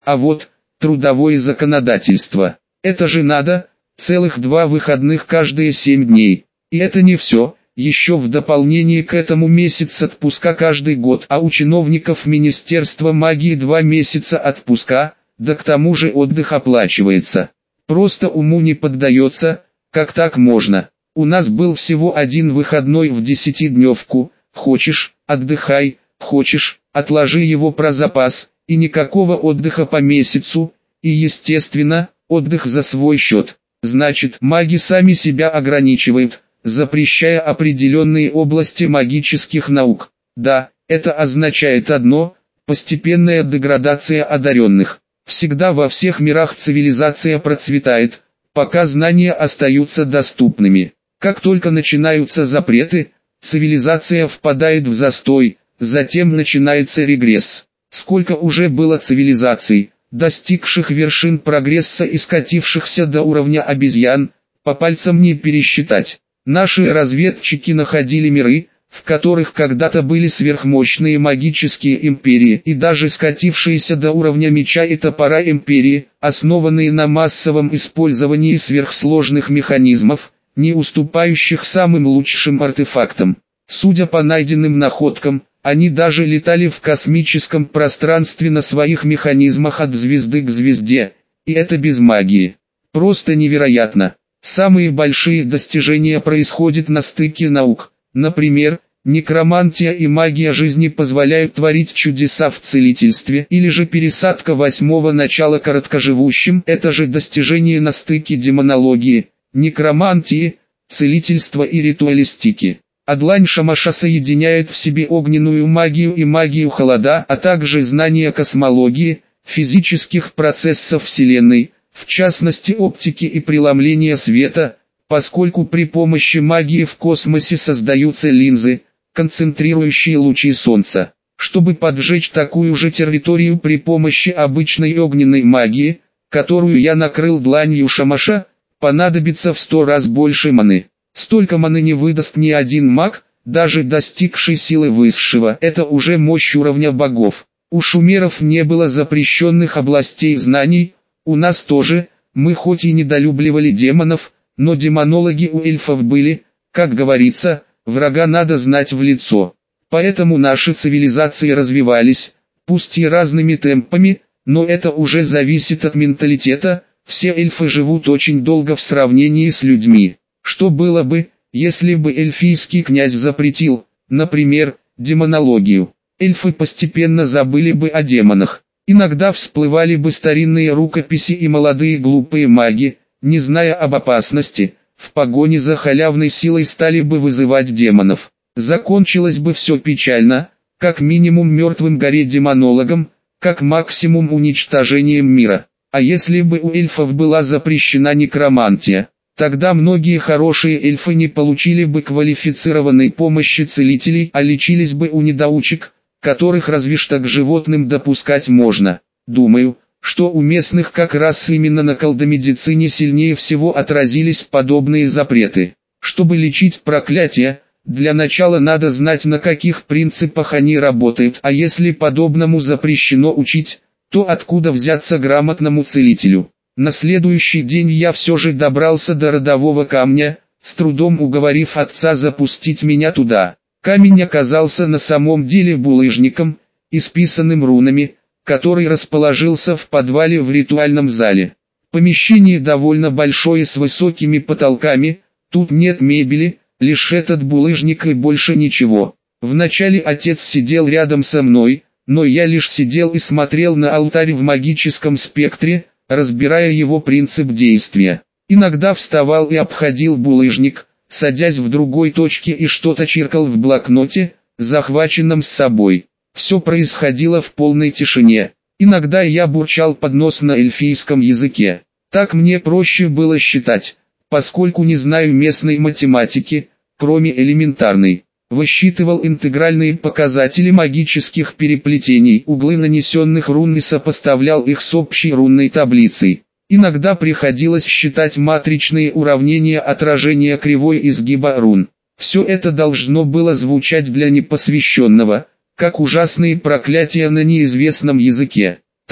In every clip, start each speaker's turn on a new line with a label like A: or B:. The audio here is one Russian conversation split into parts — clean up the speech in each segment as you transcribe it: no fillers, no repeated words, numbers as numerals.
A: А вот, трудовое законодательство. Это же надо, целых 2 выходных каждые 7 дней. И это не все, еще в дополнение к этому месяц отпуска каждый год, а у чиновников Министерства магии 2 месяца отпуска, да к тому же отдых оплачивается. Просто уму не поддается, как так можно. У нас был всего 1 выходной в 10-дневку, хочешь – отдыхай, хочешь – отложи его про запас, и никакого отдыха по месяцу, и естественно, отдых за свой счет. Значит, маги сами себя ограничивают, запрещая определенные области магических наук. Да, это означает одно – постепенная деградация одаренных. Всегда во всех мирах цивилизация процветает, пока знания остаются доступными. Как только начинаются запреты, цивилизация впадает в застой, затем начинается регресс. Сколько уже было цивилизаций, достигших вершин прогресса и скатившихся до уровня обезьян, по пальцам не пересчитать. Наши разведчики находили миры, в которых когда-то были сверхмощные магические империи и даже скатившиеся до уровня меча и топора империи, основанные на массовом использовании сверхсложных механизмов, не уступающих самым лучшим артефактам. Судя по найденным находкам, они даже летали в космическом пространстве на своих механизмах от звезды к звезде, и это без магии. Просто невероятно. Самые большие достижения происходят на стыке наук. Например, некромантия и магия жизни позволяют творить чудеса в целительстве, или же пересадка 8-го начала короткоживущим – это же достижение на стыке демонологии, некромантии, целительства и ритуалистики. А длань Шамаша соединяет в себе огненную магию и магию холода, а также знания космологии, физических процессов Вселенной, в частности оптики и преломления света, поскольку при помощи магии в космосе создаются линзы, концентрирующие лучи Солнца. Чтобы поджечь такую же территорию при помощи обычной огненной магии, которую я накрыл дланью Шамаша, понадобится в 100 раз больше маны. Столько маны не выдаст ни один маг, даже достигший силы высшего. Это уже мощь уровня богов. У шумеров не было запрещенных областей знаний, у нас тоже. Мы хоть и недолюбливали демонов, но демонологи у эльфов были, как говорится, врага надо знать в лицо. Поэтому наши цивилизации развивались, пусть и разными темпами, но это уже зависит от менталитета. Все эльфы живут очень долго в сравнении с людьми. Что было бы, если бы эльфийский князь запретил, например, демонологию? Эльфы постепенно забыли бы о демонах. Иногда всплывали бы старинные рукописи и молодые глупые маги, не зная об опасности, в погоне за халявной силой стали бы вызывать демонов. Закончилось бы все печально, как минимум мертвым горе-демонологом, как максимум уничтожением мира. А если бы у эльфов была запрещена некромантия? Тогда многие хорошие эльфы не получили бы квалифицированной помощи целителей, а лечились бы у недоучек, которых разве что к животным допускать можно. Думаю, что у местных как раз именно на колдомедицине сильнее всего отразились подобные запреты. Чтобы лечить проклятия, для начала надо знать, на каких принципах они работают, а если подобному запрещено учить, то откуда взяться грамотному целителю? На следующий день я все же добрался до родового камня, с трудом уговорив отца запустить меня туда. Камень оказался на самом деле булыжником, исписанным рунами, который расположился в подвале в ритуальном зале. Помещение довольно большое с высокими потолками, тут нет мебели, лишь этот булыжник и больше ничего. Вначале отец сидел рядом со мной, но я лишь сидел и смотрел на алтарь в магическом спектре, разбирая его принцип действия. Иногда вставал и обходил булыжник, садясь в другой точке и что-то чиркал в блокноте, захваченном с собой. Все происходило в полной тишине. Иногда я бурчал под нос на эльфийском языке. Так мне проще было считать, поскольку не знаю местной математики, кроме элементарной. Высчитывал интегральные показатели магических переплетений, углы нанесенных рун и сопоставлял их с общей рунной таблицей. Иногда приходилось считать матричные уравнения отражения кривой изгиба рун. Все это должно было звучать для непосвященного, как ужасные проклятия на неизвестном языке. Так,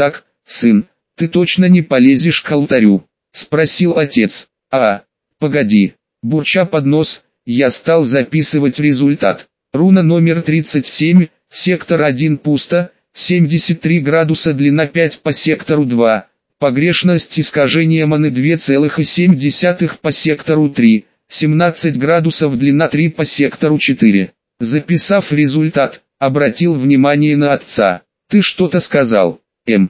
A: «Сын, ты точно не полезешь к алтарю?» — спросил отец. Погоди». Бурча под нос, я стал записывать результат. Руна номер 37, сектор 1 пусто, 73 градуса длина 5 по сектору 2, погрешность искажения маны 2,7 по сектору 3, 17 градусов длина 3 по сектору 4. Записав результат, обратил внимание на отца. «Ты что-то сказал,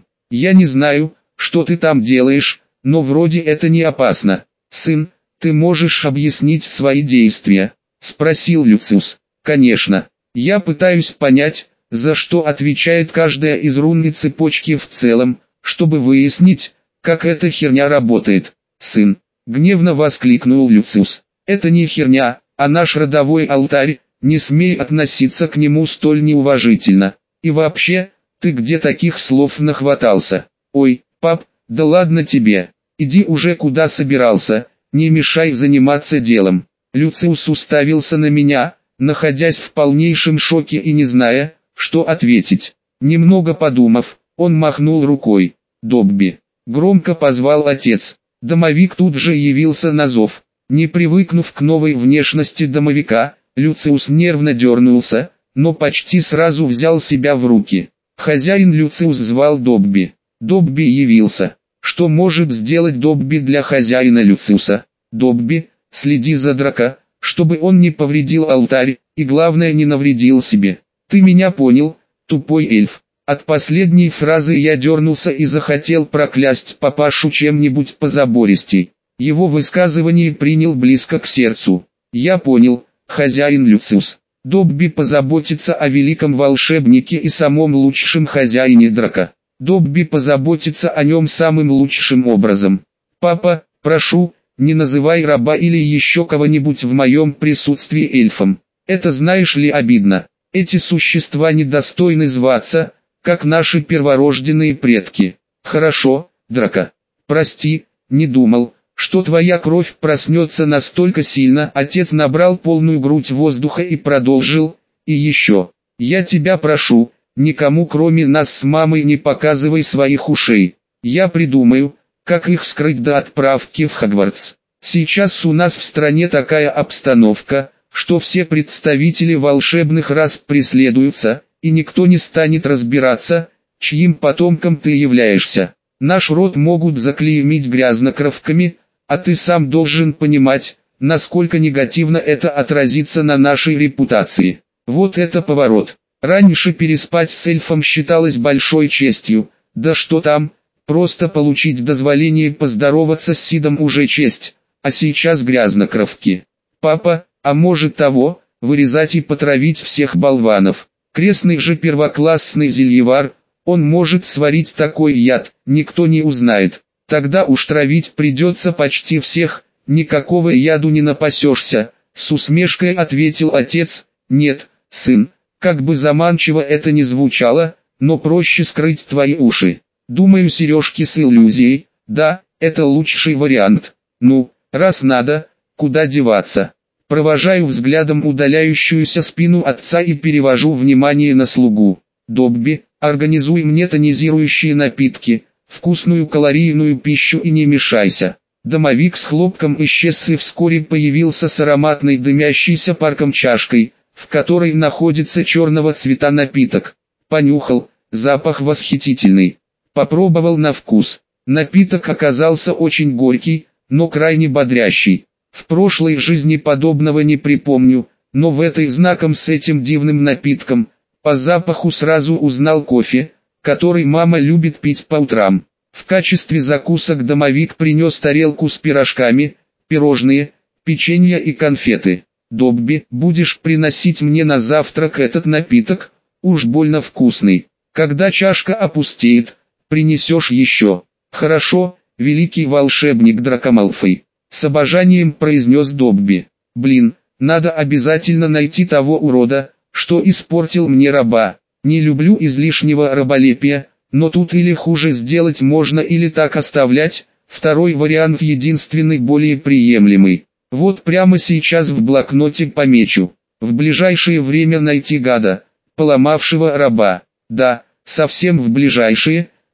A: Я не знаю, что ты там делаешь, но вроде это не опасно. Сын, ты можешь объяснить свои действия?» — спросил Люциус. «Конечно. Я пытаюсь понять, за что отвечает каждая из рунной цепочки в целом, чтобы выяснить, как эта херня работает. Сын!» — гневно воскликнул Люциус. «Это не херня, а наш родовой алтарь, не смей относиться к нему столь неуважительно. И вообще, ты где таких слов нахватался? Ой, пап, да ладно тебе, иди уже куда собирался, не мешай заниматься делом». Люциус уставился на меня, находясь в полнейшем шоке и не зная, что ответить. Немного подумав, он махнул рукой. «Добби!» — громко позвал отец. Домовик тут же явился на зов. Не привыкнув к новой внешности домовика, Люциус нервно дернулся, но почти сразу взял себя в руки. Хозяин Люциус звал Добби. Добби явился. Что может сделать Добби для хозяина Люциуса? «Добби, следи за Драко, чтобы он не повредил алтарь, и главное не навредил себе. Ты меня понял, тупой эльф?» От последней фразы я дернулся и захотел проклясть папашу чем-нибудь позабористей. Его высказывание принял близко к сердцу. «Я понял, хозяин Люциус. Добби позаботится о великом волшебнике и самом лучшем хозяине Драко. Добби позаботится о нем самым лучшим образом. Папа, прошу, не называй раба или еще кого-нибудь в моем присутствии эльфом. Это, знаешь ли, обидно. Эти существа недостойны зваться, как наши перворожденные предки». «Хорошо, Драко. Прости, не думал, что твоя кровь проснется настолько сильно». Отец набрал полную грудь воздуха и продолжил. «И еще, я тебя прошу, никому кроме нас с мамой не показывай своих ушей. Я придумаю, как их скрыть до отправки в Хогвартс. Сейчас у нас в стране такая обстановка, что все представители волшебных рас преследуются, и никто не станет разбираться, чьим потомком ты являешься. Наш род могут заклеймить грязнокровками, а ты сам должен понимать, насколько негативно это отразится на нашей репутации». Вот это поворот. Раньше переспать с эльфом считалось большой честью, да что там, просто получить дозволение поздороваться с Сидом уже честь, а сейчас грязнокровки. «Папа, а может того, вырезать и потравить всех болванов? Крестный же первоклассный зельевар, он может сварить такой яд, никто не узнает. Тогда уж травить придется почти всех, никакого яду не напасешься», — с усмешкой ответил отец. «Нет, сын, как бы заманчиво это ни звучало, но проще скрыть твои уши. Думаю, сережки с иллюзией, да, это лучший вариант. Ну, раз надо, куда деваться?» Провожаю взглядом удаляющуюся спину отца и перевожу внимание на слугу. «Добби, организуй мне тонизирующие напитки, вкусную калорийную пищу и не мешайся». Домовик с хлопком исчез и вскоре появился с ароматной дымящейся парком чашкой, в которой находится черного цвета напиток. Понюхал, запах восхитительный. Попробовал на вкус. Напиток оказался очень горький, но крайне бодрящий. В прошлой жизни подобного не припомню, но в этой знаком с этим дивным напитком, по запаху сразу узнал кофе, который мама любит пить по утрам. В качестве закусок домовик принес тарелку с пирожками, пирожные, печенье и конфеты. «Добби, будешь приносить мне на завтрак этот напиток? Уж больно вкусный. Когда чашка опустеет, принесешь еще». «Хорошо, великий волшебник Драко Малфой», — с обожанием произнес Добби. «Блин, надо обязательно найти того урода, что испортил мне раба. Не люблю излишнего раболепия, но тут или хуже сделать можно, или так оставлять, второй вариант единственный более приемлемый. Вот прямо сейчас в блокноте помечу. В ближайшее время найти гада, поломавшего раба. Да, совсем в ближайшее».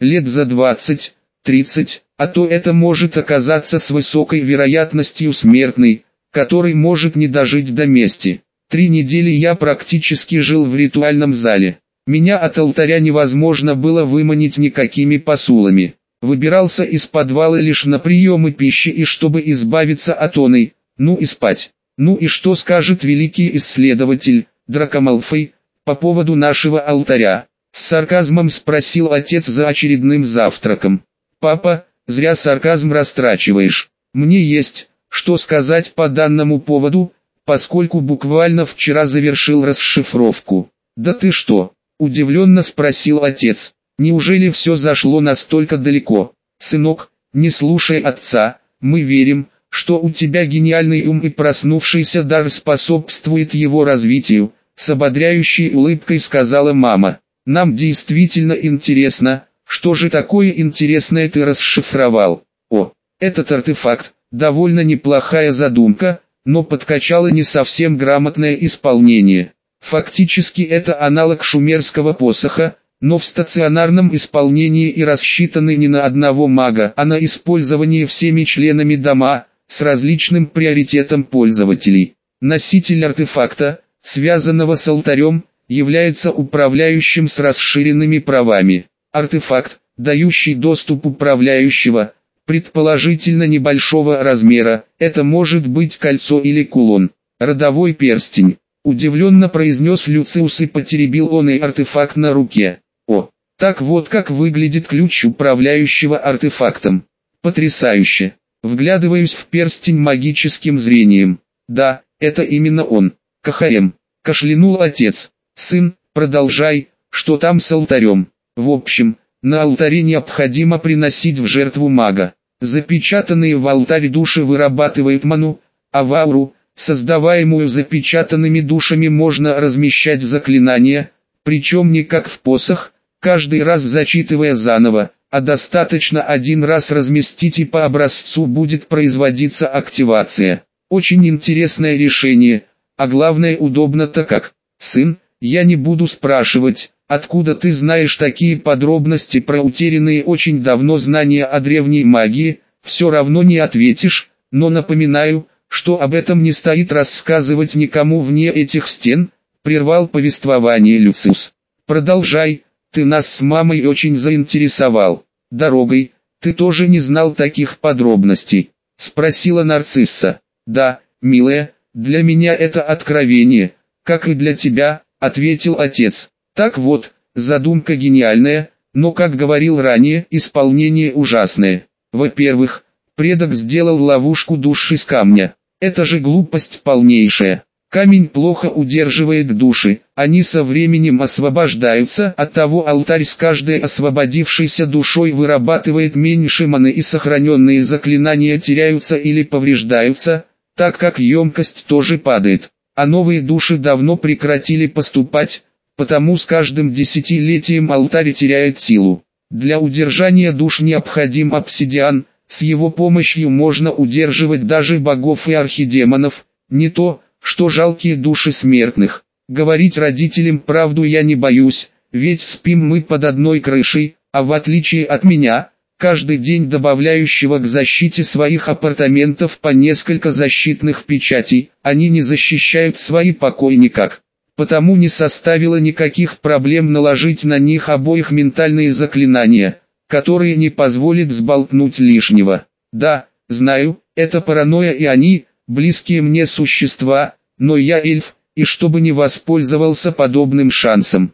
A: лет за 20, 30, а то это может оказаться с высокой вероятностью смертный, который может не дожить до мести. 3 недели я практически жил в ритуальном зале. Меня от алтаря невозможно было выманить никакими посулами. Выбирался из подвала лишь на приемы пищи и чтобы избавиться от оной, ну и спать. Ну и что скажет великий исследователь, Драко Малфой, по поводу нашего алтаря? С сарказмом спросил отец за очередным завтраком. Папа, зря сарказм растрачиваешь. Мне есть, что сказать по данному поводу, поскольку буквально вчера завершил расшифровку. Да ты что? Удивленно спросил отец. Неужели все зашло настолько далеко? Сынок, не слушай отца, мы верим, что у тебя гениальный ум и проснувшийся дар способствует его развитию, с ободряющей улыбкой сказала мама. Нам действительно интересно, что же такое интересное ты расшифровал. О, этот артефакт, довольно неплохая задумка, но подкачало не совсем грамотное исполнение. Фактически это аналог шумерского посоха, но в стационарном исполнении и рассчитанный не на одного мага, а на использование всеми членами дома, с различным приоритетом пользователей. Носитель артефакта, связанного с алтарем, является управляющим с расширенными правами. Артефакт, дающий доступ управляющего, предположительно небольшого размера, это может быть кольцо или кулон. Родовой перстень. Удивленно произнес Люциус и потеребил он и артефакт на руке. О, так вот как выглядит ключ управляющего артефактом. Потрясающе. Вглядываюсь в перстень магическим зрением. Да, это именно он. КХМ. Кашлянул отец. Сын, продолжай, что там с алтарем? В общем, на алтаре необходимо приносить в жертву мага. Запечатанные в алтарь души вырабатывают ману, а в ауру, создаваемую запечатанными душами, можно размещать заклинания, причем не как в посох, каждый раз зачитывая заново, а достаточно один раз разместить и по образцу будет производиться активация. Очень интересное решение, а главное удобно-то как. Сын, я не буду спрашивать, откуда ты знаешь такие подробности про утерянные очень давно знания о древней магии, все равно не ответишь, но напоминаю, что об этом не стоит рассказывать никому вне этих стен, прервал повествование Люциус. Продолжай, ты нас с мамой очень заинтересовал. Дорогой, ты тоже не знал таких подробностей? Спросила Нарцисса. Да, милая, для меня это откровение, как и для тебя, ответил отец. Так вот, задумка гениальная, но, как говорил ранее, исполнение ужасное. Во-первых, предок сделал ловушку душ из камня. Это же глупость полнейшая. Камень плохо удерживает души, они со временем освобождаются, оттого алтарь с каждой освободившейся душой вырабатывает меньше маны и сохраненные заклинания теряются или повреждаются, так как емкость тоже падает. А новые души давно прекратили поступать, потому с каждым десятилетием алтарь теряет силу. Для удержания душ необходим обсидиан, с его помощью можно удерживать даже богов и архидемонов, не то, что жалкие души смертных. Говорить родителям правду я не боюсь, ведь спим мы под одной крышей, а в отличие от меня, каждый день добавляющего к защите своих апартаментов по несколько защитных печатей, они не защищают свои покои никак. Потому не составило никаких проблем наложить на них обоих ментальные заклинания, которые не позволят сболтнуть лишнего. Да, знаю, это паранойя и они, близкие мне существа, но я эльф, и чтобы не воспользовался подобным шансом.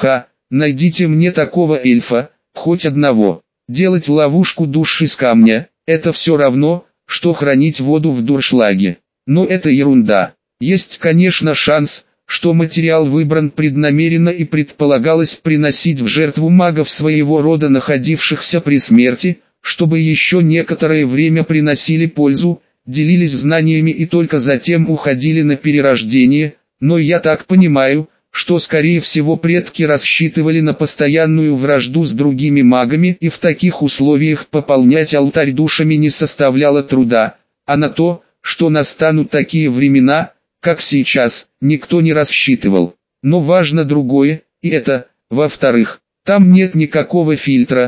A: Найдите мне такого эльфа, хоть одного. Делать ловушку душ из камня, это все равно, что хранить воду в дуршлаге. Но это ерунда. Есть, конечно, шанс, что материал выбран преднамеренно и предполагалось приносить в жертву магов своего рода, находившихся при смерти, чтобы еще некоторое время приносили пользу, делились знаниями и только затем уходили на перерождение, но я так понимаю, что скорее всего предки рассчитывали на постоянную вражду с другими магами и в таких условиях пополнять алтарь душами не составляло труда, а на то, что настанут такие времена, как сейчас, никто не рассчитывал. Но важно другое, и это, во-вторых, там нет никакого фильтра,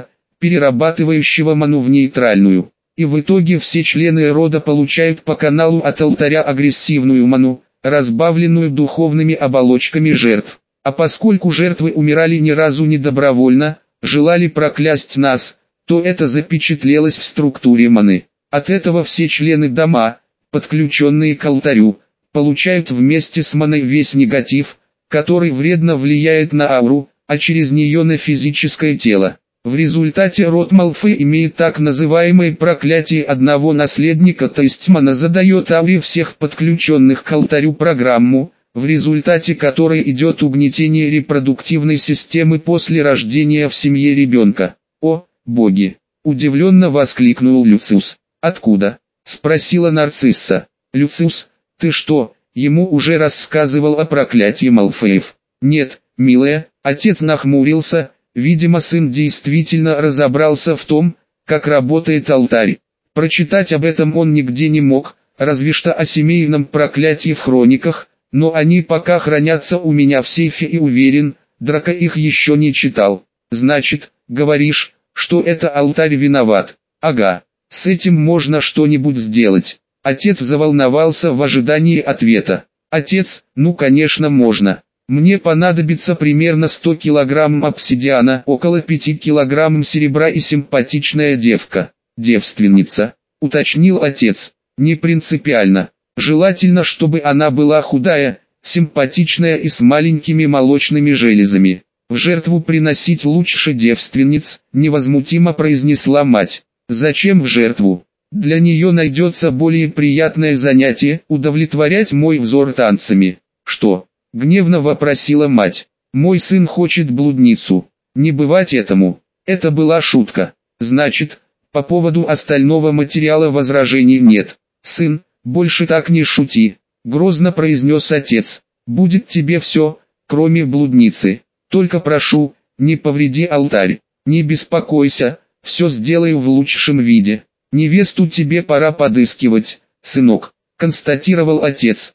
A: перерабатывающего ману в нейтральную. И в итоге все члены рода получают по каналу от алтаря агрессивную ману, разбавленную духовными оболочками жертв. А поскольку жертвы умирали ни разу не добровольно, желали проклясть нас, то это запечатлелось в структуре маны. От этого все члены дома, подключенные к алтарю, получают вместе с маной весь негатив, который вредно влияет на ауру, а через нее на физическое тело. В результате род Малфой имеет так называемое проклятие одного наследника, то есть мана задает ауре всех подключенных к алтарю программу, в результате которой идет угнетение репродуктивной системы после рождения в семье ребенка. «О, боги!» – удивленно воскликнул Люциус. «Откуда?» – спросила Нарцисса. «Люциус, ты что, ему уже рассказывал о проклятии Малфоев?» «Нет, милая», – отец нахмурился. Видимо, сын действительно разобрался в том, как работает алтарь. Прочитать об этом он нигде не мог, разве что о семейном проклятии в хрониках, но они пока хранятся у меня в сейфе и уверен, Драко их еще не читал. «Значит, говоришь, что это алтарь виноват?» «Ага, с этим можно что-нибудь сделать». Отец заволновался в ожидании ответа. «Отец, ну конечно можно. Мне понадобится примерно 100 килограмм обсидиана, около 5 килограмм серебра и симпатичная девка, девственница», уточнил отец. «Не принципиально. Желательно, чтобы она была худая, симпатичная и с маленькими молочными железами. В жертву приносить лучше девственниц», невозмутимо произнесла мать. «Зачем в жертву? Для нее найдется более приятное занятие, удовлетворять мой взор танцами». «Что?» — гневно вопросила мать. «Мой сын хочет блудницу. Не бывать этому». Это была шутка. «Значит, по поводу остального материала возражений нет». «Сын, больше так не шути», — грозно произнес отец. «Будет тебе все, кроме блудницы. Только прошу, не повреди алтарь. Не беспокойся, все сделаю в лучшем виде. Невесту тебе пора подыскивать, сынок», — констатировал отец.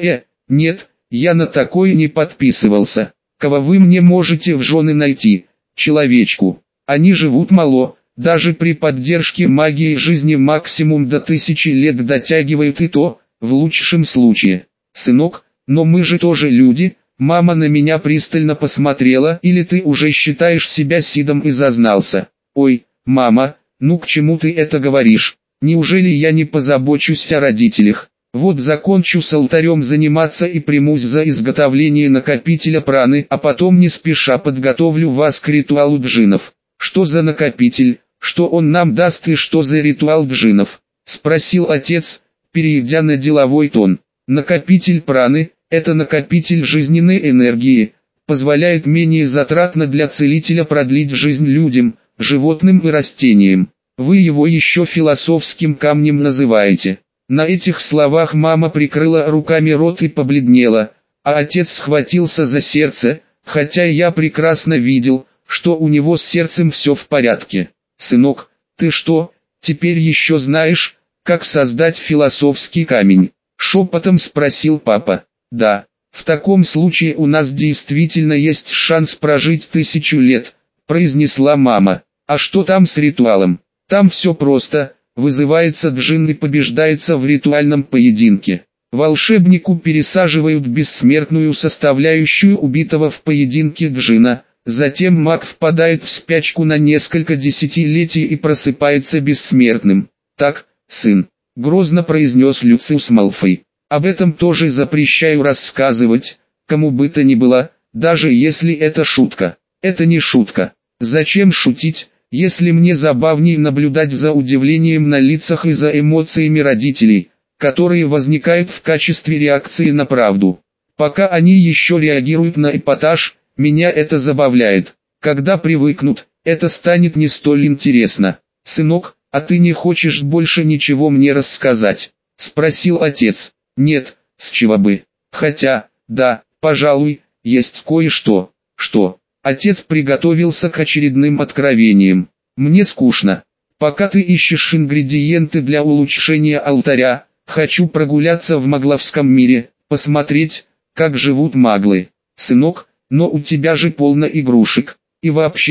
A: Нет, я на такое не подписывался. Кого вы мне можете в жены найти? Человечку. Они живут мало, даже при поддержке магии жизни максимум до 1000 лет дотягивают, и то, в лучшем случае. Сынок, но мы же тоже люди. Мама на меня пристально посмотрела. «Или ты уже считаешь себя сидом и зазнался?» «Ой, мама, ну к чему ты это говоришь? Неужели я не позабочусь о родителях? Вот закончу с алтарем заниматься и примусь за изготовление накопителя праны, а потом не спеша подготовлю вас к ритуалу джиннов». «Что за накопитель? Что он нам даст и что за ритуал джиннов?» — спросил отец, перейдя на деловой тон. «Накопитель праны — это накопитель жизненной энергии, позволяет менее затратно для целителя продлить жизнь людям, животным и растениям. Вы его еще философским камнем называете». На этих словах мама прикрыла руками рот и побледнела, а отец схватился за сердце, хотя я прекрасно видел, что у него с сердцем все в порядке. «Сынок, ты что, теперь еще знаешь, как создать философский камень?» — шепотом спросил папа. «Да, в таком случае у нас действительно есть шанс прожить 1000 лет», — произнесла мама. «А что там с ритуалом?» «Там все просто, вызывается джинн и побеждается в ритуальном поединке. Волшебнику пересаживают бессмертную составляющую убитого в поединке джинна, затем маг впадает в спячку на несколько десятилетий и просыпается бессмертным». «Так, сын», — грозно произнес Люциус Малфой. «Об этом тоже запрещаю рассказывать, кому бы то ни было, даже если это шутка». «Это не шутка. Зачем шутить, если мне забавнее наблюдать за удивлением на лицах и за эмоциями родителей, которые возникают в качестве реакции на правду? Пока они еще реагируют на эпатаж, меня это забавляет. Когда привыкнут, это станет не столь интересно». «Сынок, а ты не хочешь больше ничего мне рассказать?» — спросил отец. «Нет, с чего бы. Хотя, да, пожалуй, есть кое-что». «Что?» Отец приготовился к очередным откровениям. «Мне скучно. Пока ты ищешь ингредиенты для улучшения алтаря, хочу прогуляться в магловском мире, посмотреть, как живут маглы». «Сынок, но у тебя же полно игрушек. И вообще,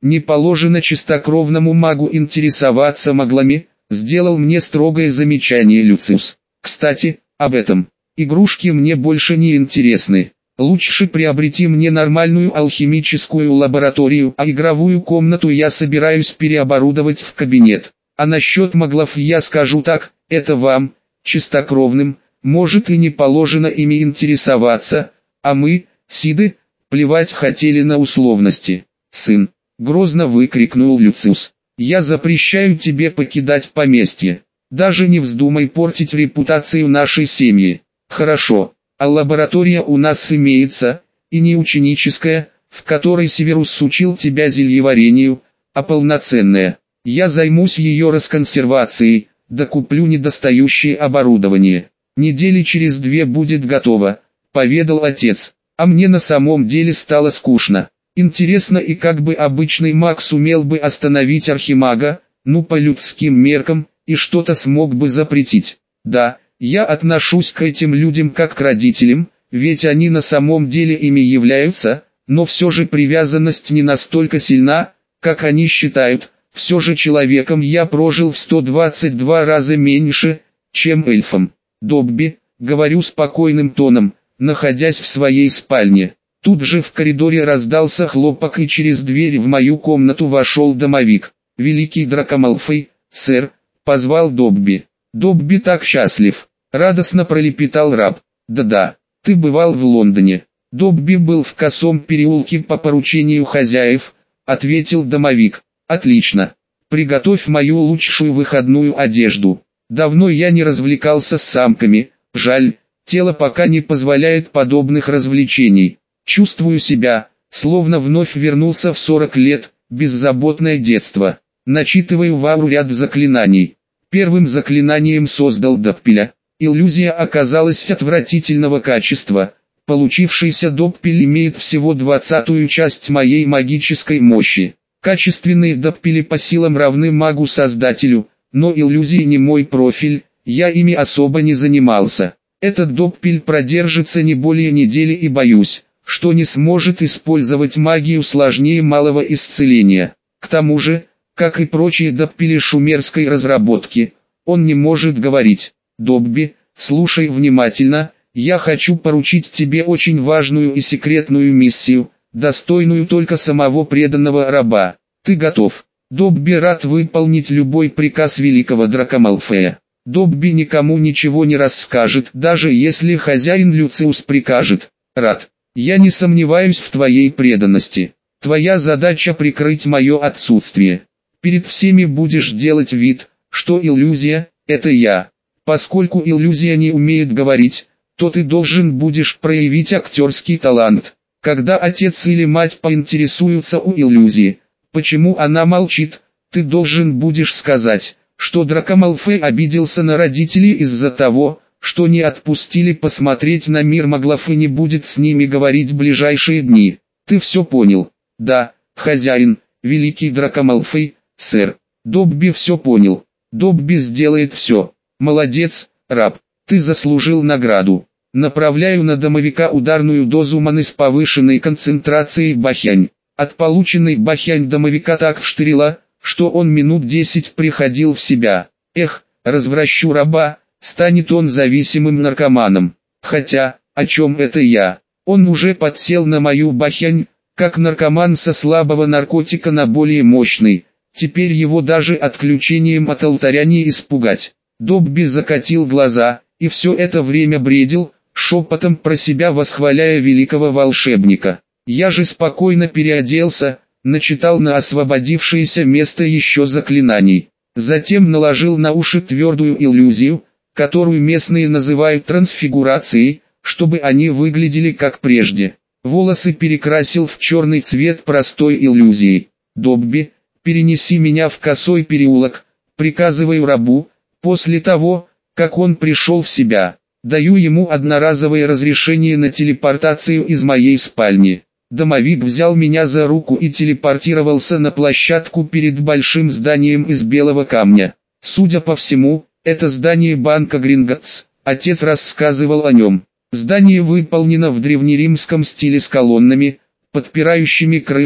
A: Не положено чистокровному магу интересоваться маглами, сделал мне строгое замечание Люциус. Кстати, об этом. Игрушки мне больше не интересны. Лучше приобрети мне нормальную алхимическую лабораторию, а игровую комнату я собираюсь переоборудовать в кабинет. А насчет маглов я скажу так, это вам, чистокровным, может и не положено ими интересоваться, а мы, Сиды, плевать хотели на условности. Сын, грозно выкрикнул Люциус, я запрещаю тебе покидать поместье. Даже не вздумай портить репутацию нашей семьи. Хорошо, а лаборатория у нас имеется, и не ученическая, в которой Северус учил тебя зельеварению, а полноценная. Я займусь ее расконсервацией, докуплю недостающее оборудование. Недели через 2 будет готово, поведал отец. А мне на самом деле стало скучно. Интересно, и как бы обычный маг сумел бы остановить архимага, ну по людским меркам, и что-то смог бы запретить. Да, я отношусь к этим людям как к родителям, ведь они на самом деле ими являются, но все же привязанность не настолько сильна, как они считают. Все же человеком я прожил в 122 раза меньше, чем эльфом. Добби, говорю спокойным тоном, находясь в своей спальне. Тут же в коридоре раздался хлопок, и через дверь в мою комнату вошел домовик. «Великий Драко Малфой, сэр», — позвал Добби. «Добби так счастлив», — радостно пролепетал раб. «Да-да, ты бывал в Лондоне». «Добби был в Косом переулке по поручению хозяев», — ответил домовик. «Отлично. Приготовь мою лучшую выходную одежду. Давно я не развлекался с самками, жаль, тело пока не позволяет подобных развлечений. Чувствую себя, словно вновь вернулся в 40 лет, беззаботное детство. Начитываю в ауру ряд заклинаний. Первым заклинанием создал Доппеля. Иллюзия оказалась отвратительного качества. Получившийся Доппель имеет всего 20-ю часть моей магической мощи. Качественные Доппели по силам равны магу-создателю, но иллюзии не мой профиль, я ими особо не занимался. Этот Доппель продержится не более недели, и боюсь, что не сможет использовать магию сложнее малого исцеления. К тому же, как и прочие Доппели шумерской разработки, он не может говорить. Добби, слушай внимательно, я хочу поручить тебе очень важную и секретную миссию, достойную только самого преданного раба. Ты готов? Добби рад выполнить любой приказ великого Драко Малфоя. Добби никому ничего не расскажет, даже если хозяин Люциус прикажет. Рад. Я не сомневаюсь в твоей преданности. Твоя задача прикрыть мое отсутствие. Перед всеми будешь делать вид, что иллюзия – это я. Поскольку иллюзия не умеет говорить, то ты должен будешь проявить актерский талант. Когда отец или мать поинтересуются у иллюзии, почему она молчит, ты должен будешь сказать, что Драко Малфой обиделся на родителей из-за того, что не отпустили посмотреть на мир маглов и не будет с ними говорить в ближайшие дни. Ты все понял? Да, хозяин, великий Драко Малфой, сэр. Добби все понял. Добби сделает все. Молодец, раб, ты заслужил награду. Направляю на домовика ударную дозу маны с повышенной концентрацией бахянь. От полученной бахянь домовика так вштырила, что он минут 10 приходил в себя. Эх, развращу раба, станет он зависимым наркоманом. Хотя, о чем это я? Он уже подсел на мою бахянь, как наркоман со слабого наркотика на более мощный. Теперь его даже отключением от алтаря не испугать. Добби закатил глаза, и все это время бредил, шепотом про себя восхваляя великого волшебника. Я же спокойно переоделся, начитал на освободившееся место еще заклинаний. Затем наложил на уши твердую иллюзию, которую местные называют трансфигурацией, чтобы они выглядели как прежде. Волосы перекрасил в черный цвет простой иллюзией. Добби, перенеси меня в Косой переулок, приказываю рабу, после того, как он пришел в себя. Даю ему одноразовое разрешение на телепортацию из моей спальни. Домовик взял меня за руку и телепортировался на площадку перед большим зданием из белого камня. Судя по всему, это здание банка Гринготс, отец рассказывал о нем. Здание выполнено в древнеримском стиле с колоннами, подпирающими крышу,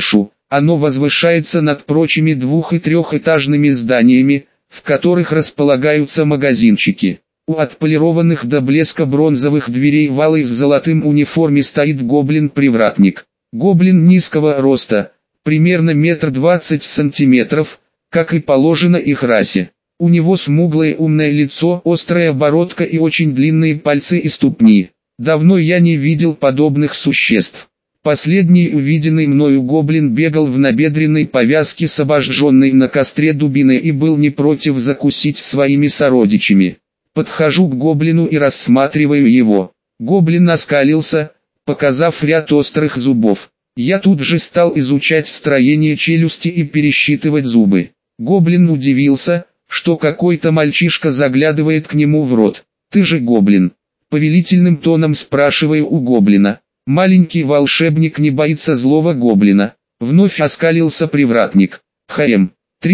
A: Оно возвышается над прочими двух- и трехэтажными зданиями, в которых располагаются магазинчики. У отполированных до блеска бронзовых дверей в алой с золотым униформе стоит гоблин-привратник. Гоблин низкого роста, примерно 1,20 сантиметров, как и положено их расе. У него смуглое умное лицо, острая бородка и очень длинные пальцы и ступни. Давно я не видел подобных существ. Последний увиденный мною гоблин бегал в набедренной повязке с обожженной на костре дубиной и был не против закусить своими сородичами. Подхожу к гоблину и рассматриваю его. Гоблин оскалился, показав ряд острых зубов. Я тут же стал изучать строение челюсти и пересчитывать зубы. Гоблин удивился, что какой-то мальчишка заглядывает к нему в рот. «Ты же гоблин?» Повелительным тоном спрашиваю у гоблина. Маленький волшебник не боится злого гоблина. Вновь оскалился привратник. ХМ.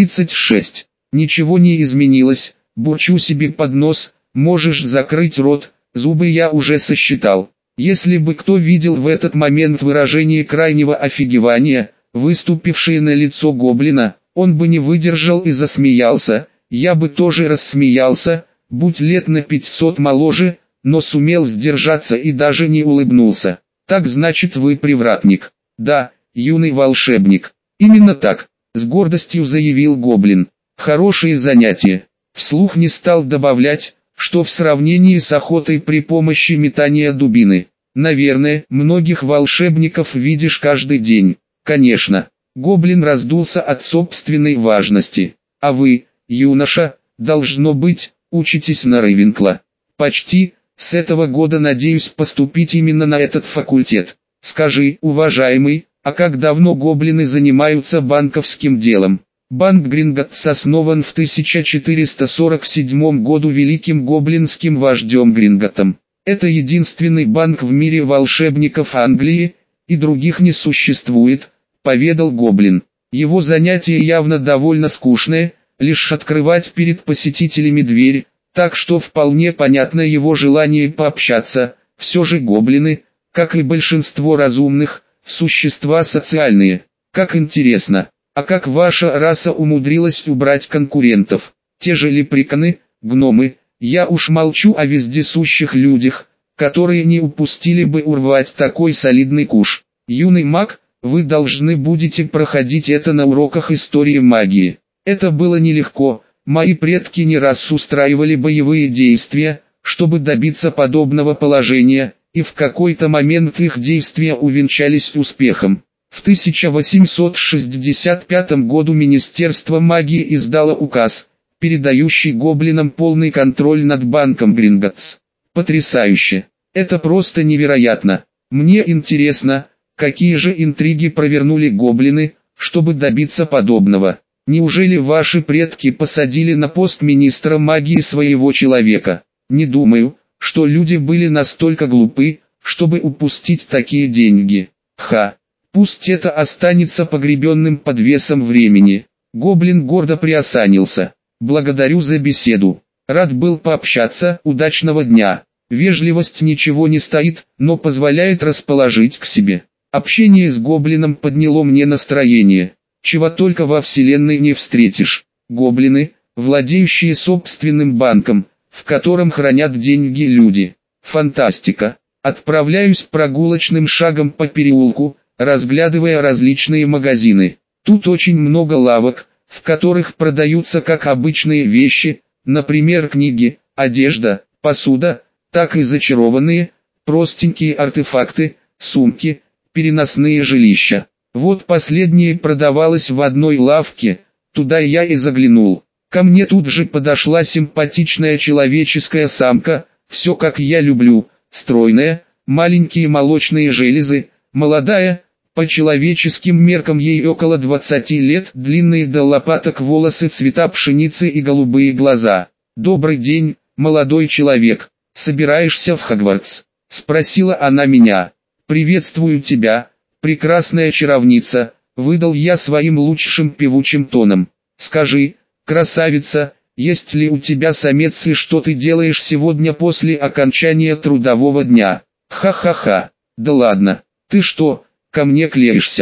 A: 36. Ничего не изменилось, бурчу себе под нос, можешь закрыть рот, зубы я уже сосчитал. Если бы кто видел в этот момент выражение крайнего офигевания, выступившее на лицо гоблина, он бы не выдержал и засмеялся, я бы тоже рассмеялся, будь лет на 500 моложе, но сумел сдержаться и даже не улыбнулся. «Так значит вы привратник?» «Да, юный волшебник». «Именно так», с гордостью заявил гоблин. «Хорошее занятие». Вслух не стал добавлять, что в сравнении с охотой при помощи метания дубины. «Наверное, многих волшебников видишь каждый день». «Конечно». Гоблин раздулся от собственной важности. «А вы, юноша, должно быть, учитесь на Рейвенкла». «Почти. С этого года надеюсь поступить именно на этот факультет». «Скажи, уважаемый, а как давно гоблины занимаются банковским делом?» Банк Гринготтс основан в 1447 году великим гоблинским вождем Гринготтом. Это единственный банк в мире волшебников Англии, и других не существует, поведал гоблин. Его занятие явно довольно скучное, лишь открывать перед посетителями дверь, так что вполне понятно его желание пообщаться. Все же гоблины, как и большинство разумных, существа социальные. Как интересно, а как ваша раса умудрилась убрать конкурентов? Те же лепреконы, гномы, я уж молчу о вездесущих людях, которые не упустили бы урвать такой солидный куш. Юный маг, вы должны будете проходить это на уроках истории магии. Это было нелегко. Мои предки не раз устраивали боевые действия, чтобы добиться подобного положения, и в какой-то момент их действия увенчались успехом. В 1865 году Министерство магии издало указ, передающий гоблинам полный контроль над банком Гринготтс. Потрясающе! Это просто невероятно! Мне интересно, какие же интриги провернули гоблины, чтобы добиться подобного. Неужели ваши предки посадили на пост министра магии своего человека? Не думаю, что люди были настолько глупы, чтобы упустить такие деньги. Ха! Пусть это останется погребенным под весом времени. Гоблин гордо приосанился. Благодарю за беседу. Рад был пообщаться, удачного дня. Вежливость ничего не стоит, но позволяет расположить к себе. Общение с гоблином подняло мне настроение. Чего только во вселенной не встретишь. Гоблины, владеющие собственным банком, в котором хранят деньги люди. Фантастика. Отправляюсь прогулочным шагом по переулку, разглядывая различные магазины. Тут очень много лавок, в которых продаются как обычные вещи, например книги, одежда, посуда, так и зачарованные, простенькие артефакты, сумки, переносные жилища. Вот последнее продавалось в одной лавке, туда я и заглянул. Ко мне тут же подошла симпатичная человеческая самка, все как я люблю, стройная, маленькие молочные железы, молодая, по человеческим меркам ей около 20 лет, длинные до лопаток волосы цвета пшеницы и голубые глаза. «Добрый день, молодой человек, собираешься в Хогвартс?» — спросила она меня. «Приветствую тебя, прекрасная чаровница», — выдал я своим лучшим певучим тоном. «Скажи, красавица, есть ли у тебя самец и что ты делаешь сегодня после окончания трудового дня?» «Ха-ха-ха, да ладно, ты что, ко мне клеишься?»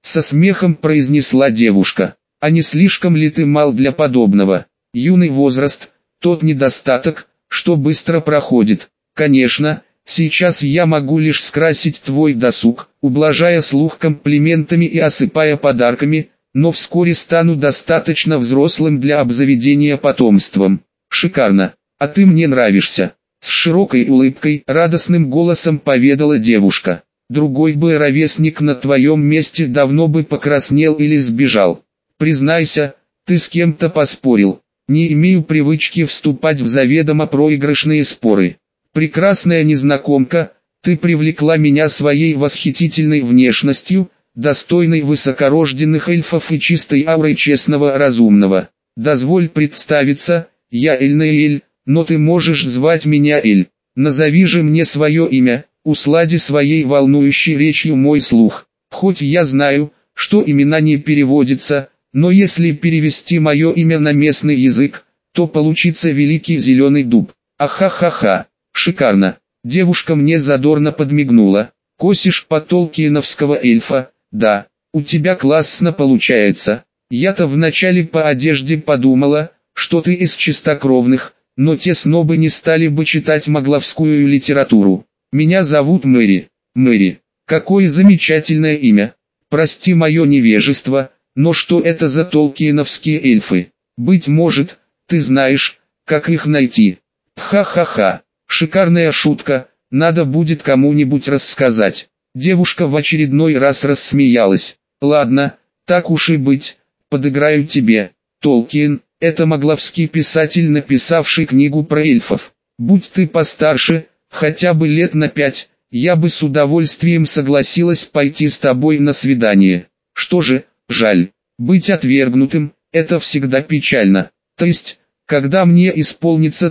A: Со смехом произнесла девушка. А не слишком ли ты мал для подобного? Юный возраст, тот недостаток, что быстро проходит. Конечно, сейчас я могу лишь скрасить твой досуг, ублажая слух комплиментами и осыпая подарками, но вскоре стану достаточно взрослым для обзаведения потомством. Шикарно, а ты мне нравишься. С широкой улыбкой, радостным голосом поведала девушка. Другой бы ровесник на твоем месте давно бы покраснел или сбежал. Признайся, ты с кем-то поспорил. Не имею привычки вступать в заведомо проигрышные споры. Прекрасная незнакомка, ты привлекла меня своей восхитительной внешностью, достойной высокорожденных эльфов и чистой аурой честного разумного. Дозволь представиться, я Эльнаэль, но ты можешь звать меня Эль. Назови же мне свое имя, услади своей волнующей речью мой слух. Хоть я знаю, что имена не переводятся, но если перевести мое имя на местный язык, то получится великий зеленый дуб. Ахахаха, шикарно. Девушка мне задорно подмигнула. Косишь по толкиеновского эльфа, да, у тебя классно получается. Я-то вначале по одежде подумала, что ты из чистокровных, но те снобы не стали бы читать магловскую литературу. Меня зовут Мэри. Мэри, какое замечательное имя. Прости мое невежество, но что это за толкиеновские эльфы? Быть может, ты знаешь, как их найти. Ха-ха-ха, шикарная шутка, надо будет кому-нибудь рассказать. Девушка в очередной раз рассмеялась. Ладно, так уж и быть, подыграю тебе. Толкиен, это магловский писатель, написавший книгу про эльфов. Будь ты постарше, хотя бы лет на 5, я бы с удовольствием согласилась пойти с тобой на свидание. Что же, жаль, быть отвергнутым, это всегда печально. То есть, когда мне исполнится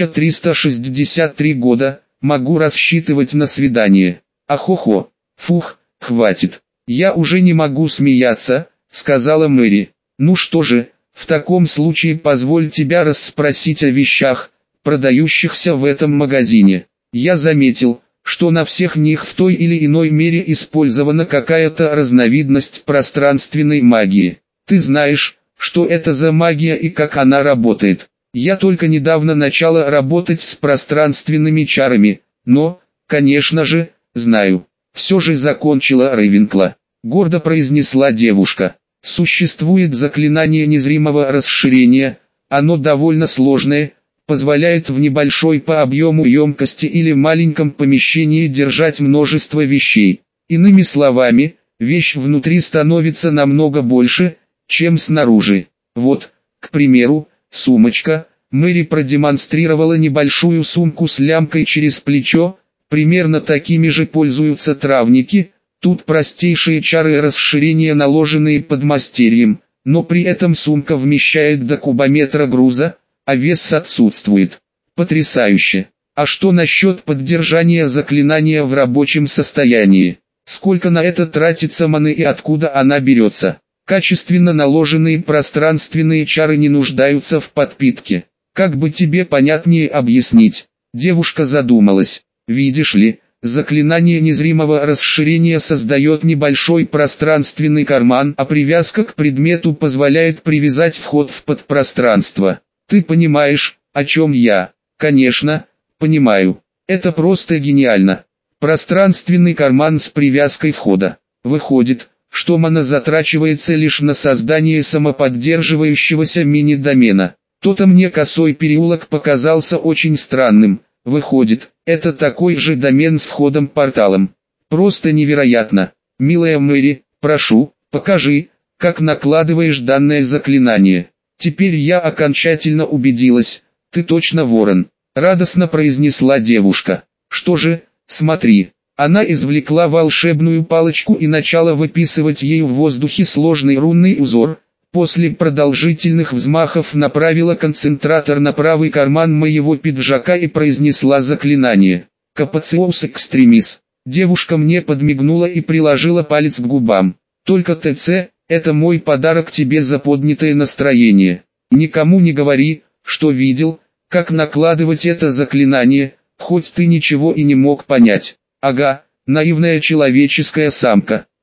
A: 1363 года, могу рассчитывать на свидание. Ахохо, фух, хватит. Я уже не могу смеяться, сказала Мэри. Ну что же, в таком случае позволь тебя расспросить о вещах, продающихся в этом магазине. Я заметил, что на всех них в той или иной мере использована какая-то разновидность пространственной магии. Ты знаешь, что это за магия и как она работает. Я только недавно начала работать с пространственными чарами, но, конечно же, знаю. Все же закончила Рейвенкла. Гордо произнесла девушка. Существует заклинание незримого расширения, оно довольно сложное, позволяет в небольшой по объему емкости или маленьком помещении держать множество вещей. Иными словами, вещь внутри становится намного больше, чем снаружи. Вот, к примеру, сумочка. Мэри продемонстрировала небольшую сумку с лямкой через плечо, примерно такими же пользуются травники. Тут простейшие чары расширения, наложенные подмастерьем, но при этом сумка вмещает до кубометра груза, а вес отсутствует. Потрясающе. А что насчет поддержания заклинания в рабочем состоянии? Сколько на это тратится маны и откуда она берется? Качественно наложенные пространственные чары не нуждаются в подпитке. Как бы тебе понятнее объяснить? Девушка задумалась. Видишь ли, заклинание незримого расширения создает небольшой пространственный карман, а привязка к предмету позволяет привязать вход в подпространство. Ты понимаешь, о чем я? Конечно, понимаю. Это просто гениально. Пространственный карман с привязкой входа. Выходит, что мана затрачивается лишь на создание самоподдерживающегося мини-домена. То-то мне косой переулок показался очень странным. Выходит, это такой же домен с входом-порталом. Просто невероятно. Милая Мэри, прошу, покажи, как накладываешь данное заклинание. Теперь я окончательно убедилась, ты точно ворон. Радостно произнесла девушка. Что же, смотри. Она извлекла волшебную палочку и начала выписывать ею в воздухе сложный рунный узор. После продолжительных взмахов направила концентратор на правый карман моего пиджака и произнесла заклинание. «Капациус экстремис». Девушка мне подмигнула и приложила палец к губам. «Только ТЦ, это мой подарок тебе за поднятое настроение. Никому не говори, что видел, как накладывать это заклинание, хоть ты ничего и не мог понять». «Ага, наивная человеческая самка.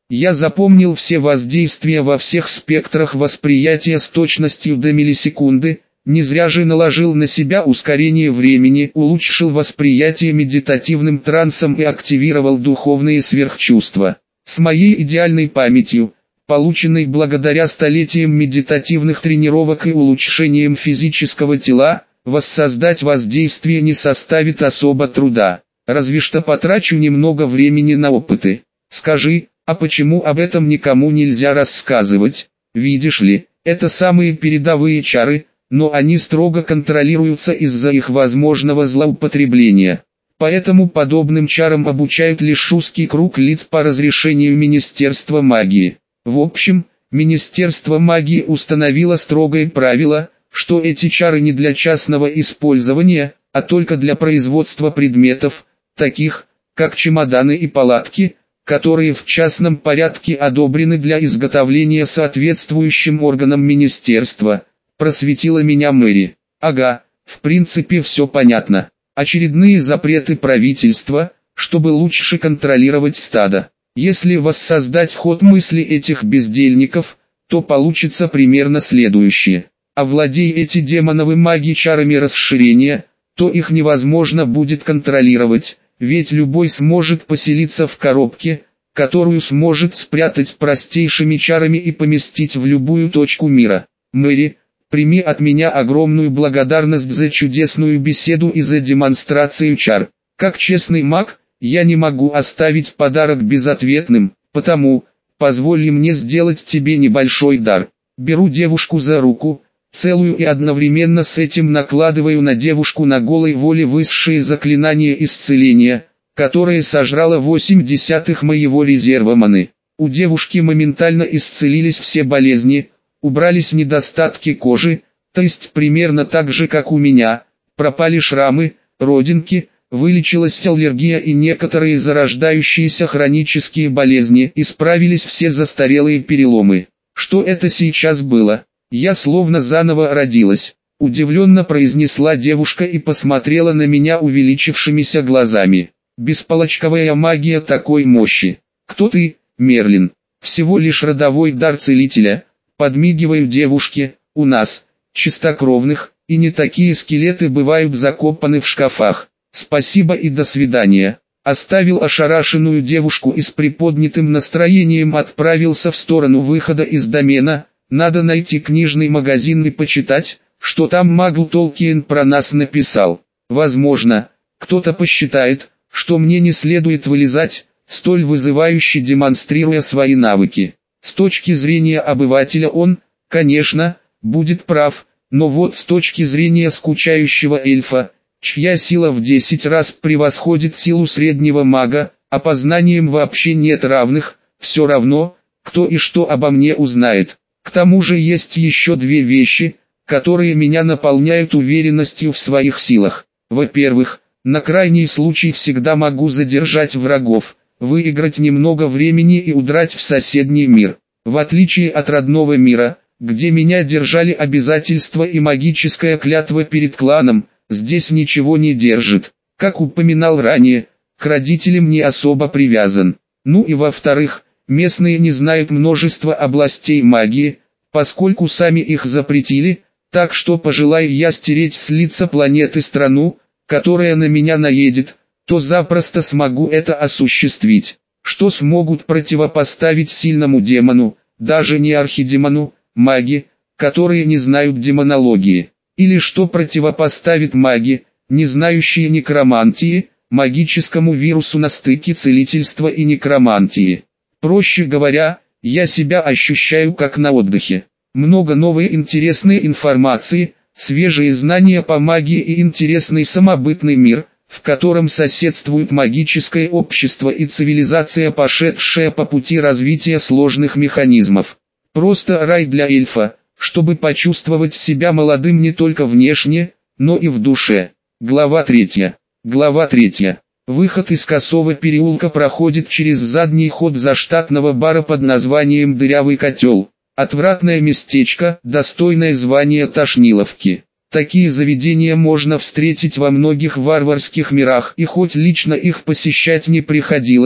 A: Я запомнил все воздействия во всех спектрах восприятия с точностью до миллисекунды, не зря же наложил на себя ускорение времени, улучшил восприятие медитативным трансом и активировал духовные сверхчувства. С моей идеальной памятью, полученной благодаря столетиям медитативных тренировок и улучшением физического тела, воссоздать воздействие не составит особо труда. Разве что потрачу немного времени на опыты. Скажи, а почему об этом никому нельзя рассказывать? Видишь ли, это самые передовые чары, но они строго контролируются из-за их возможного злоупотребления. Поэтому подобным чарам обучают лишь узкий круг лиц по разрешению Министерства магии. В общем, Министерство магии установило строгое правило, что эти чары не для частного использования, а только для производства предметов, таких, как чемоданы и палатки, которые в частном порядке одобрены для изготовления соответствующим органам министерства. Просветила меня Мэри. Ага, в принципе все понятно. Очередные запреты правительства, чтобы лучше контролировать стадо. Если воссоздать ход мысли этих бездельников, то получится примерно следующее. Овладей эти демоновы маги чарами расширения, то их невозможно будет контролировать, ведь любой сможет поселиться в коробке, которую сможет спрятать простейшими чарами и поместить в любую точку мира. Мэри, прими от меня огромную благодарность за чудесную беседу и за демонстрацию чар. Как честный маг, я не могу оставить подарок безответным, потому, позволь мне сделать тебе небольшой дар. Беру девушку за руку, целую и одновременно с этим накладываю на девушку на голой воле высшее заклинание исцеления, которое сожрало 0,8 моего резерва маны. У девушки моментально исцелились все болезни, убрались недостатки кожи, то есть примерно так же как у меня, пропали шрамы, родинки, вылечилась аллергия и некоторые зарождающиеся хронические болезни, исправились все застарелые переломы. Что это сейчас было? Я словно заново родилась, удивленно произнесла девушка и посмотрела на меня увеличившимися глазами. Бесполочковая магия такой мощи. Кто ты, Мерлин? Всего лишь родовой дар целителя. Подмигиваю девушке, у нас, чистокровных, и не такие скелеты бывают закопаны в шкафах. Спасибо и до свидания. Оставил ошарашенную девушку и с приподнятым настроением отправился в сторону выхода из домена. Надо найти книжный магазин и почитать, что там Магл Толкиен про нас написал. Возможно, кто-то посчитает, что мне не следует вылезать, столь вызывающе демонстрируя свои навыки. С точки зрения обывателя он, конечно, будет прав, но вот с точки зрения скучающего эльфа, чья сила в 10 раз превосходит силу среднего мага, а по знаниям вообще нет равных, все равно, кто и что обо мне узнает. К тому же есть еще две вещи, которые меня наполняют уверенностью в своих силах. Во-первых, на крайний случай всегда могу задержать врагов, выиграть немного времени и удрать в соседний мир. В отличие от родного мира, где меня держали обязательства и магическая клятва перед кланом, здесь ничего не держит. Как упоминал ранее, к родителям не особо привязан. Ну и во-вторых, местные не знают множества областей магии, поскольку сами их запретили, так что пожелаю я стереть с лица планеты страну, которая на меня наедет, то запросто смогу это осуществить. Что смогут противопоставить сильному демону, даже не архидемону, маги, которые не знают демонологии? Или что противопоставит маги, не знающие некромантии, магическому вирусу на стыке целительства и некромантии? Проще говоря, я себя ощущаю как на отдыхе. Много новой интересной информации, свежие знания по магии и интересный самобытный мир, в котором соседствуют магическое общество и цивилизация, пошедшая по пути развития сложных механизмов. Просто рай для эльфа, чтобы почувствовать себя молодым не только внешне, но и в душе. Глава 3. Глава 3. Выход из косого переулка проходит через задний ход заштатного бара под названием «Дырявый котел». Отвратное местечко, достойное звания Тошниловки. Такие заведения можно встретить во многих варварских мирах, и хоть лично их посещать не приходилось,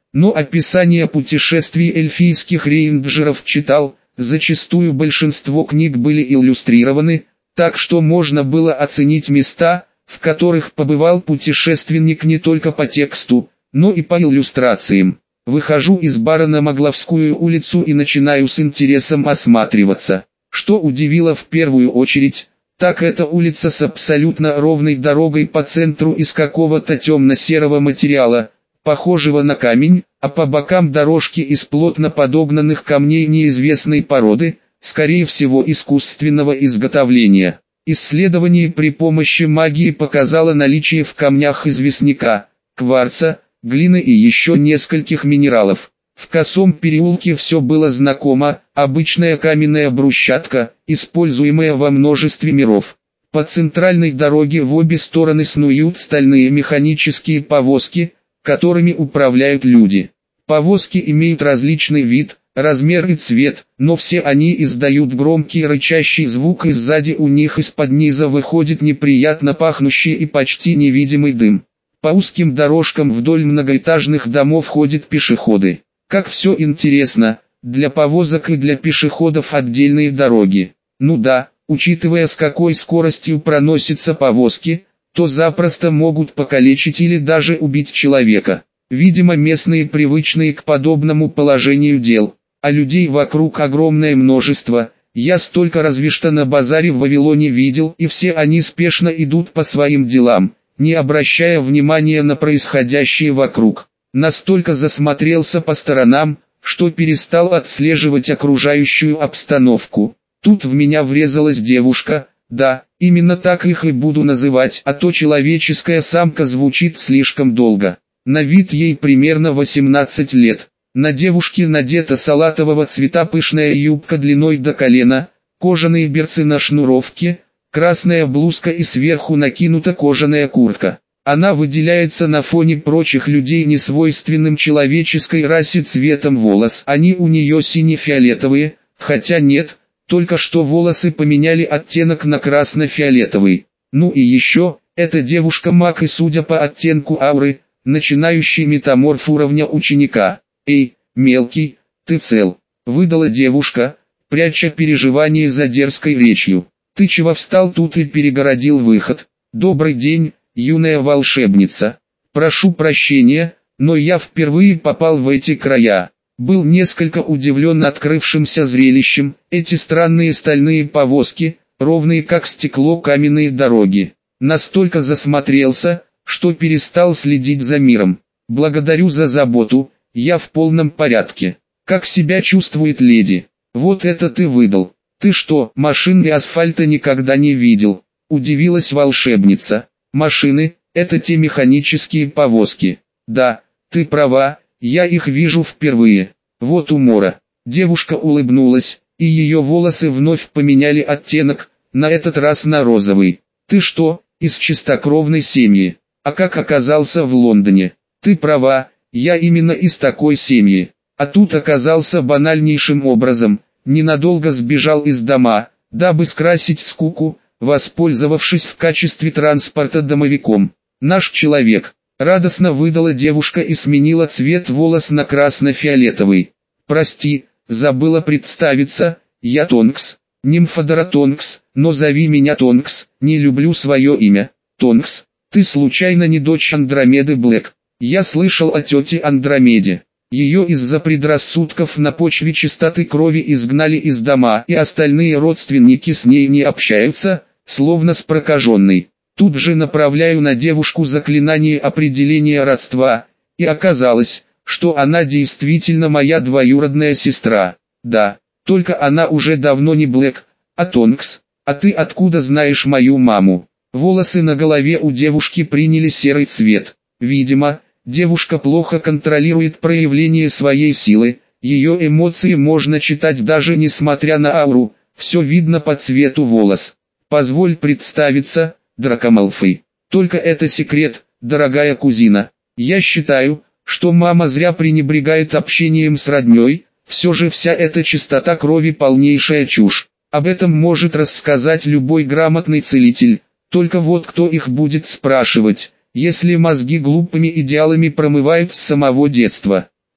A: но описание путешествий эльфийских рейнджеров читал, зачастую большинство книг были иллюстрированы, так что можно было оценить места, в которых побывал путешественник не только по тексту, но и по иллюстрациям. Выхожу из бара на Могловскую улицу и начинаю с интересом осматриваться. Что удивило в первую очередь, так это улица с абсолютно ровной дорогой по центру из какого-то темно-серого материала, похожего на камень, а по бокам дорожки из плотно подогнанных камней неизвестной породы, скорее всего искусственного изготовления. Исследование при помощи магии показало наличие в камнях известняка, кварца, глины и еще нескольких минералов. В косом переулке все было знакомо, обычная каменная брусчатка, используемая во множестве миров. По центральной дороге в обе стороны снуют стальные механические повозки, которыми управляют люди. Повозки имеют различный вид, размер и цвет, но все они издают громкий рычащий звук, и сзади у них из-под низа выходит неприятно пахнущий и почти невидимый дым. По узким дорожкам вдоль многоэтажных домов ходят пешеходы. Как все интересно, для повозок и для пешеходов отдельные дороги. Ну да, учитывая с какой скоростью проносятся повозки, то запросто могут покалечить или даже убить человека. Видимо, местные привычные к подобному положению дел, а людей вокруг огромное множество. Я столько разве что на базаре в Вавилоне видел, и все они спешно идут по своим делам, не обращая внимания на происходящее вокруг. Настолько засмотрелся по сторонам, что перестал отслеживать окружающую обстановку. Тут в меня врезалась девушка, да, именно так их и буду называть, а то человеческая самка звучит слишком долго. На вид ей примерно 18 лет. На девушке надета салатового цвета пышная юбка длиной до колена, кожаные берцы на шнуровке, красная блузка и сверху накинута кожаная куртка. Она выделяется на фоне прочих людей несвойственным человеческой расе цветом волос. Они у нее сине-фиолетовые, хотя нет, только что волосы поменяли оттенок на красно-фиолетовый. Ну и еще, эта девушка маг, и судя по оттенку ауры, начинающий метаморф уровня ученика. «Эй, мелкий, ты цел?» — выдала девушка, пряча переживание за дерзкой речью. «Ты чего встал тут и перегородил выход? Добрый день, юная волшебница. Прошу прощения, но я впервые попал в эти края». Был несколько удивлен открывшимся зрелищем. Эти странные стальные повозки, ровные как стекло каменные дороги. Настолько засмотрелся, что перестал следить за миром. «Благодарю за заботу, я в полном порядке. Как себя чувствует леди?» «Вот это ты выдал. Ты что, машин и асфальта никогда не видел?» — удивилась волшебница. «Машины — это те механические повозки. Да, ты права, я их вижу впервые. Вот умора». Девушка улыбнулась, и ее волосы вновь поменяли оттенок, на этот раз на розовый. «Ты что, из чистокровной семьи? А как оказался в Лондоне?» «Ты права, я именно из такой семьи. А тут оказался банальнейшим образом, ненадолго сбежал из дома, дабы скрасить скуку, воспользовавшись в качестве транспорта домовиком. Наш человек». Радостно выдала девушка и сменила цвет волос на красно-фиолетовый. «Прости, забыла представиться, я Тонкс, Нимфодора Тонкс, но зови меня Тонкс, не люблю свое имя. Тонкс, ты случайно не дочь Андромеды Блэк?» «Я слышал о тете Андромеде. Ее из-за предрассудков на почве чистоты крови изгнали из дома, и остальные родственники с ней не общаются, словно с прокаженной». Тут же направляю на девушку заклинание определения родства, и оказалось, что она действительно моя двоюродная сестра. Да, только она уже давно не Блэк, а Тонкс. «А ты откуда знаешь мою маму?» Волосы на голове у девушки приняли серый цвет. Видимо, девушка плохо контролирует проявление своей силы, ее эмоции можно читать даже несмотря на ауру, все видно по цвету волос. «Позволь представиться, Драко Малфой. Только это секрет, дорогая кузина. Я считаю, что мама зря пренебрегает общением с родней, все же вся эта чистота крови полнейшая чушь. Об этом может рассказать любой грамотный целитель, только вот кто их будет спрашивать, если мозги глупыми идеалами промывают с самого детства».